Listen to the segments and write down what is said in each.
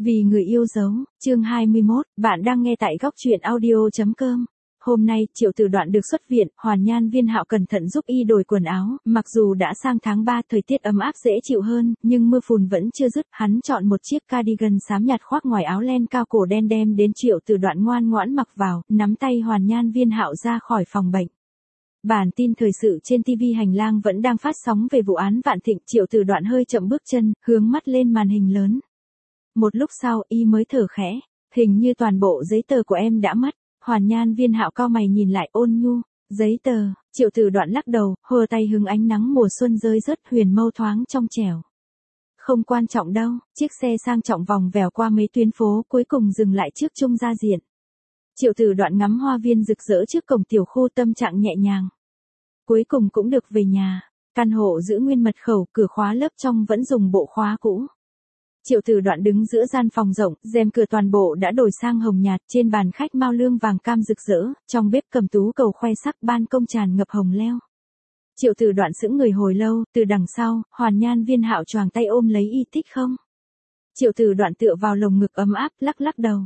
Vì người yêu dấu, chương 21, bạn đang nghe tại góc truyện audio.com. Hôm nay, Triệu Tử Đoạn được xuất viện, Hoàn Nhan Viên Hạo cẩn thận giúp y đổi quần áo, mặc dù đã sang tháng 3 thời tiết ấm áp dễ chịu hơn, nhưng mưa phùn vẫn chưa dứt, hắn chọn một chiếc cardigan xám nhạt khoác ngoài áo len cao cổ đen đem đến Triệu Tử Đoạn ngoan ngoãn mặc vào, nắm tay Hoàn Nhan Viên Hạo ra khỏi phòng bệnh. Bản tin thời sự trên TV Hành Lang vẫn đang phát sóng về vụ án Vạn Thịnh. Triệu Tử Đoạn hơi chậm bước chân, hướng mắt lên màn hình lớn. Một lúc sau, y mới thở khẽ, hình như toàn bộ giấy tờ của em đã mất. Hoàn Nhan Viên Hạo cau mày nhìn lại ôn nhu, giấy tờ. Triệu Tử Đoạn lắc đầu, hơ tay hứng ánh nắng mùa xuân rơi rớt, huyền mâu thoáng trong trẻo. Không quan trọng đâu. Chiếc xe sang trọng vòng vèo qua mấy tuyến phố, cuối cùng dừng lại trước Trung Gia Diện. Triệu Tử Đoạn ngắm hoa viên rực rỡ trước cổng tiểu khu, tâm trạng nhẹ nhàng. Cuối cùng cũng được về nhà. Căn hộ giữ nguyên mật khẩu, cửa khóa lớp trong vẫn dùng bộ khóa cũ. Triệu Tử Đoạn đứng giữa gian phòng rộng, rèm cửa toàn bộ đã đổi sang hồng nhạt, trên bàn khách mao lương vàng cam rực rỡ, trong bếp cầm tú cầu khoe sắc, ban công tràn ngập hồng leo. Triệu Tử Đoạn sững người hồi lâu, từ đằng sau, Hoàn Nhan Viên Hạo choàng tay ôm lấy y. Thích không? Triệu Tử Đoạn tựa vào lồng ngực ấm áp, lắc lắc đầu.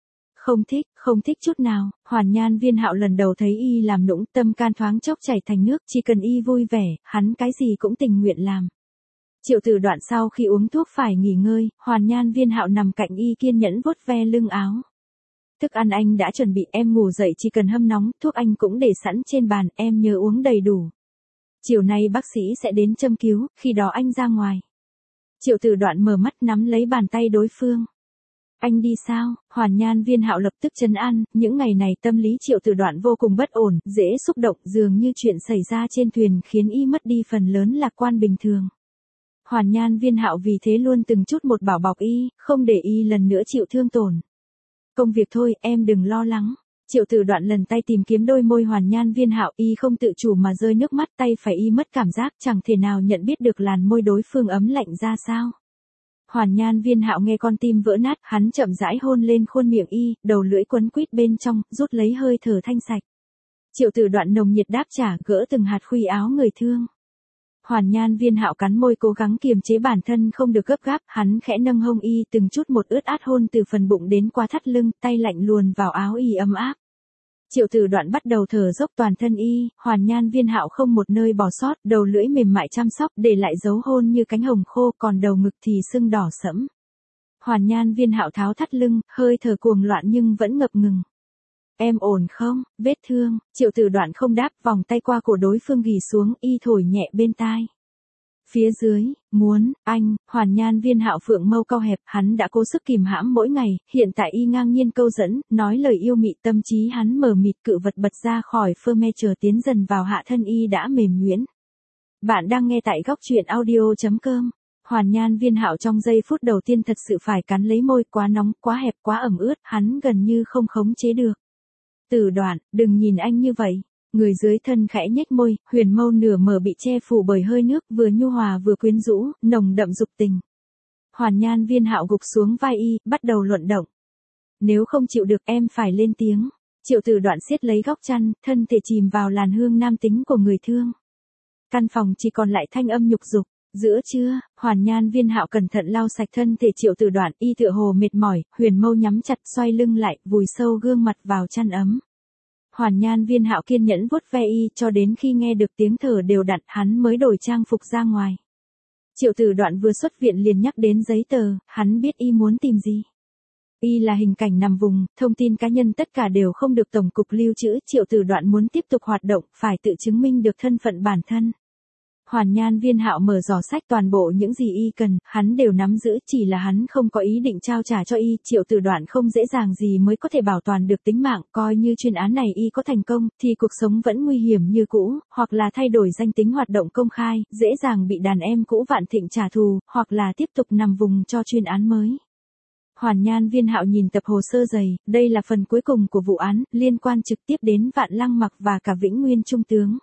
Không thích chút nào. Hoàn Nhan Viên Hạo lần đầu thấy y làm nũng, tâm can thoáng chốc chảy thành nước, chỉ cần y vui vẻ, hắn cái gì cũng tình nguyện làm. Triệu Tử Đoạn sau khi uống thuốc phải nghỉ ngơi, Hoàn Nhan Viên Hạo nằm cạnh y kiên nhẫn vuốt ve lưng áo. Thức ăn anh đã chuẩn bị, em ngủ dậy chỉ cần hâm nóng, thuốc anh cũng để sẵn trên bàn, em nhớ uống đầy đủ. Chiều nay bác sĩ sẽ đến châm cứu, khi đó anh ra ngoài. Triệu Tử Đoạn mở mắt nắm lấy bàn tay đối phương. Anh đi sao? Hoàn Nhan Viên Hạo lập tức trấn an, những ngày này tâm lý Triệu Tử Đoạn vô cùng bất ổn, dễ xúc động, dường như chuyện xảy ra trên thuyền khiến y mất đi phần lớn lạc quan bình thường. Hoàn Nhan Viên Hạo vì thế luôn từng chút một bảo bọc y, không để y lần nữa chịu thương tổn. Công việc thôi, em đừng lo lắng. Triệu Tử Đoạn lần tay tìm kiếm đôi môi Hoàn Nhan Viên Hạo, y không tự chủ mà rơi nước mắt, tay phải y mất cảm giác, chẳng thể nào nhận biết được làn môi đối phương ấm lạnh ra sao. Hoàn Nhan Viên Hạo nghe con tim vỡ nát, hắn chậm rãi hôn lên khuôn miệng y, đầu lưỡi quấn quýt bên trong, rút lấy hơi thở thanh sạch. Triệu Tử Đoạn nồng nhiệt đáp trả, gỡ từng hạt khuy áo người thương. Hoàn Nhan Viên Hạo cắn môi cố gắng kiềm chế bản thân không được gấp gáp, hắn khẽ nâng hông y, từng chút một ướt át hôn từ phần bụng đến qua thắt lưng, tay lạnh luồn vào áo y ấm áp. Triệu Tử Đoạn bắt đầu thở dốc toàn thân y, Hoàn Nhan Viên Hạo không một nơi bỏ sót, đầu lưỡi mềm mại chăm sóc, để lại dấu hôn như cánh hồng khô, còn đầu ngực thì sưng đỏ sẫm. Hoàn Nhan Viên Hạo tháo thắt lưng, hơi thở cuồng loạn nhưng vẫn ngập ngừng. Em ổn không? Vết thương. Triệu Tử Đoạn không đáp, vòng tay qua cổ đối phương ghì xuống, y thổi nhẹ bên tai. Phía dưới, muốn, anh. Hoàn Nhan Viên Hạo phượng mâu cau hẹp, hắn đã cố sức kìm hãm mỗi ngày, hiện tại y ngang nhiên câu dẫn, nói lời yêu mị, tâm trí hắn mờ mịt, cự vật bật ra khỏi phơ me chờ tiến dần vào hạ thân y đã mềm nhuyễn. Bạn đang nghe tại góc truyện audio.com. Hoàn Nhan Viên Hạo trong giây phút đầu tiên thật sự phải cắn lấy môi, quá nóng, quá hẹp, quá ẩm ướt, hắn gần như không khống chế được. Tử Đoạn, đừng nhìn anh như vậy. Người dưới thân khẽ nhếch môi, huyền mâu nửa mở bị che phủ bởi hơi nước, vừa nhu hòa vừa quyến rũ, nồng đậm dục tình. Hoàn Nhan Viên Hạo gục xuống vai y, bắt đầu luận động. Nếu không chịu được em phải lên tiếng. Triệu Tử Đoạn siết lấy góc chăn, thân thể chìm vào làn hương nam tính của người thương. Căn phòng chỉ còn lại thanh âm nhục dục. Giữa trưa, Hoàn Nhan Viên Hạo cẩn thận lau sạch thân thể Triệu Tử Đoạn, y tựa hồ mệt mỏi, huyền mâu nhắm chặt, xoay lưng lại, vùi sâu gương mặt vào chăn ấm. Hoàn Nhan Viên Hạo kiên nhẫn vuốt ve y, cho đến khi nghe được tiếng thở đều đặn, hắn mới đổi trang phục ra ngoài. Triệu Tử Đoạn vừa xuất viện liền nhắc đến giấy tờ, hắn biết y muốn tìm gì. Y là hình cảnh nằm vùng, thông tin cá nhân tất cả đều không được tổng cục lưu trữ, Triệu Tử Đoạn muốn tiếp tục hoạt động, phải tự chứng minh được thân phận bản thân. Hoàn Nhan Viên Hạo mở giỏ sách, toàn bộ những gì y cần, hắn đều nắm giữ, chỉ là hắn không có ý định trao trả cho y. Triệu Tử Đoạn không dễ dàng gì mới có thể bảo toàn được tính mạng, coi như chuyên án này y có thành công, thì cuộc sống vẫn nguy hiểm như cũ, hoặc là thay đổi danh tính hoạt động công khai, dễ dàng bị đàn em cũ Vạn Thịnh trả thù, hoặc là tiếp tục nằm vùng cho chuyên án mới. Hoàn Nhan Viên Hạo nhìn tập hồ sơ dày, đây là phần cuối cùng của vụ án, liên quan trực tiếp đến Vạn Lăng Mặc và cả Vĩnh Nguyên Trung tướng.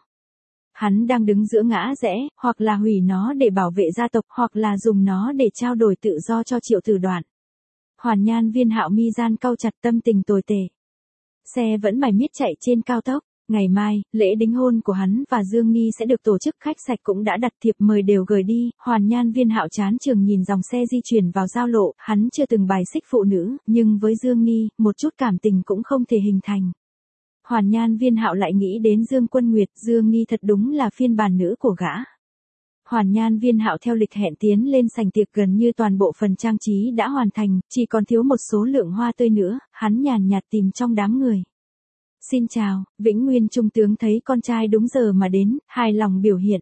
Hắn đang đứng giữa ngã rẽ, hoặc là hủy nó để bảo vệ gia tộc, hoặc là dùng nó để trao đổi tự do cho Triệu Tử Đoạn. Hoàn Nhan Viên Hạo mi gian cau chặt, tâm tình tồi tệ. Xe vẫn mải miết chạy trên cao tốc. Ngày mai, lễ đính hôn của hắn và Dương Nghi sẽ được tổ chức, khách sạch cũng đã đặt thiệp mời đều gửi đi. Hoàn Nhan Viên Hạo chán chường nhìn dòng xe di chuyển vào giao lộ, hắn chưa từng bài xích phụ nữ, nhưng với Dương Nghi, một chút cảm tình cũng không thể hình thành. Hoàn Nhan Viên Hạo lại nghĩ đến Dương Quân Nguyệt, Dương Nghi thật đúng là phiên bản nữ của gã. Hoàn Nhan Viên Hạo theo lịch hẹn tiến lên sảnh tiệc, gần như toàn bộ phần trang trí đã hoàn thành, chỉ còn thiếu một số lượng hoa tươi nữa, hắn nhàn nhạt tìm trong đám người. Xin chào, Vĩnh Nguyên Trung tướng thấy con trai đúng giờ mà đến, hài lòng biểu hiện.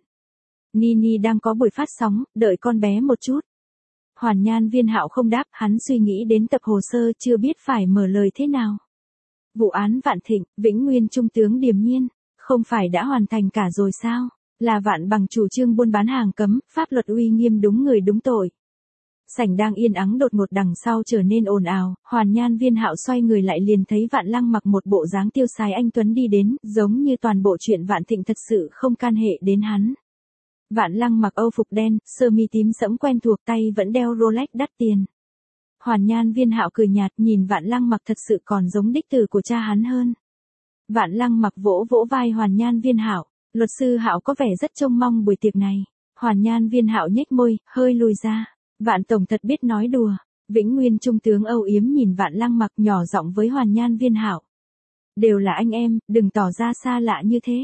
Nini đang có buổi phát sóng, đợi con bé một chút. Hoàn Nhan Viên Hạo không đáp, hắn suy nghĩ đến tập hồ sơ chưa biết phải mở lời thế nào. Vụ án Vạn Thịnh, Vĩnh Nguyên Trung tướng điềm nhiên, không phải đã hoàn thành cả rồi sao? Là Vạn Bằng chủ trương buôn bán hàng cấm, pháp luật uy nghiêm đúng người đúng tội. Sảnh đang yên ắng đột ngột đằng sau trở nên ồn ào, Hoàn Nhan Viên Hạo xoay người lại liền thấy Vạn Lăng mặc một bộ dáng tiêu sái anh tuấn đi đến, giống như toàn bộ chuyện Vạn Thịnh thật sự không can hệ đến hắn. Vạn Lăng mặc âu phục đen, sơ mi tím sẫm quen thuộc, tay vẫn đeo Rolex đắt tiền. Hoàn Nhan Viên Hạo cười nhạt, nhìn Vạn Lăng mặc thật sự còn giống đích tử của cha hắn hơn. Vạn Lăng mặc vỗ vỗ vai Hoàn Nhan Viên Hạo, luật sư Hạo có vẻ rất trông mong buổi tiệc này. Hoàn Nhan Viên Hạo nhếch môi, hơi lùi ra. Vạn tổng thật biết nói đùa. Vĩnh Nguyên Trung tướng âu yếm nhìn Vạn Lăng mặc, nhỏ giọng với Hoàn Nhan Viên Hạo. Đều là anh em, đừng tỏ ra xa lạ như thế.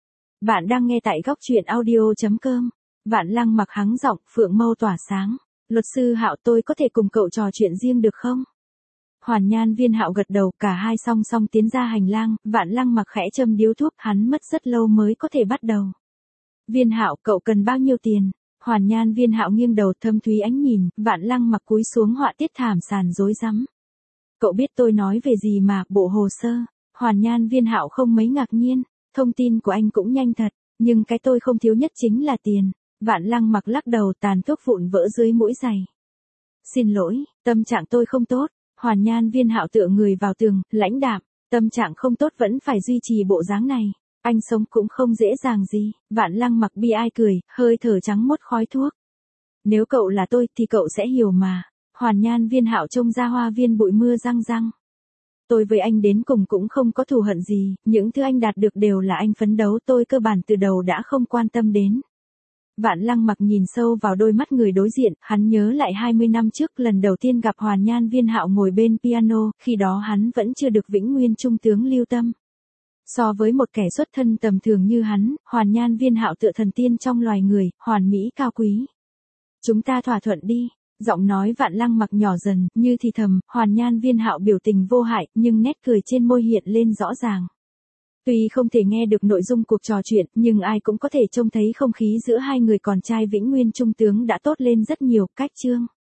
Bạn đang nghe tại góc truyện audio.com. Vạn Lăng mặc hắng giọng, phượng mâu tỏa sáng. Luật sư Hạo, tôi có thể cùng cậu trò chuyện riêng được không? Hoàn Nhan Viên Hạo gật đầu, cả hai song song tiến ra hành lang, Vạn Lăng mặc khẽ châm điếu thuốc, hắn mất rất lâu mới có thể bắt đầu. Viên Hạo, cậu cần bao nhiêu tiền? Hoàn Nhan Viên Hạo nghiêng đầu, thâm thúy ánh nhìn, Vạn Lăng mặc cúi xuống họa tiết thảm sàn rối rắm. Cậu biết tôi nói về gì mà, bộ hồ sơ. Hoàn Nhan Viên Hạo không mấy ngạc nhiên, thông tin của anh cũng nhanh thật, nhưng cái tôi không thiếu nhất chính là tiền. Vạn Lăng mặc lắc đầu, tàn thuốc vụn vỡ dưới mũi giày. Xin lỗi, tâm trạng tôi không tốt. Hoàn Nhan Viên Hạo tựa người vào tường, lãnh đạm, tâm trạng không tốt vẫn phải duy trì bộ dáng này. Anh sống cũng không dễ dàng gì. Vạn Lăng mặc bi ai cười, hơi thở trắng mốt khói thuốc. Nếu cậu là tôi thì cậu sẽ hiểu mà. Hoàn Nhan Viên Hạo trông ra hoa viên bụi mưa răng răng. Tôi với anh đến cùng cũng không có thù hận gì, những thứ anh đạt được đều là anh phấn đấu, tôi cơ bản từ đầu đã không quan tâm đến. Vạn Lăng mặc nhìn sâu vào đôi mắt người đối diện, hắn nhớ lại 20 năm trước lần đầu tiên gặp Hoàn Nhan Viên Hạo ngồi bên piano, khi đó hắn vẫn chưa được Vĩnh Nguyên Trung tướng lưu tâm. So với một kẻ xuất thân tầm thường như hắn, Hoàn Nhan Viên Hạo tựa thần tiên trong loài người, hoàn mỹ cao quý. Chúng ta thỏa thuận đi. Giọng nói Vạn Lăng mặc nhỏ dần, như thì thầm, Hoàn Nhan Viên Hạo biểu tình vô hại, nhưng nét cười trên môi hiện lên rõ ràng. Tuy không thể nghe được nội dung cuộc trò chuyện, nhưng ai cũng có thể trông thấy không khí giữa hai người con trai Vĩnh Nguyên Trung tướng đã tốt lên rất nhiều, cách chương.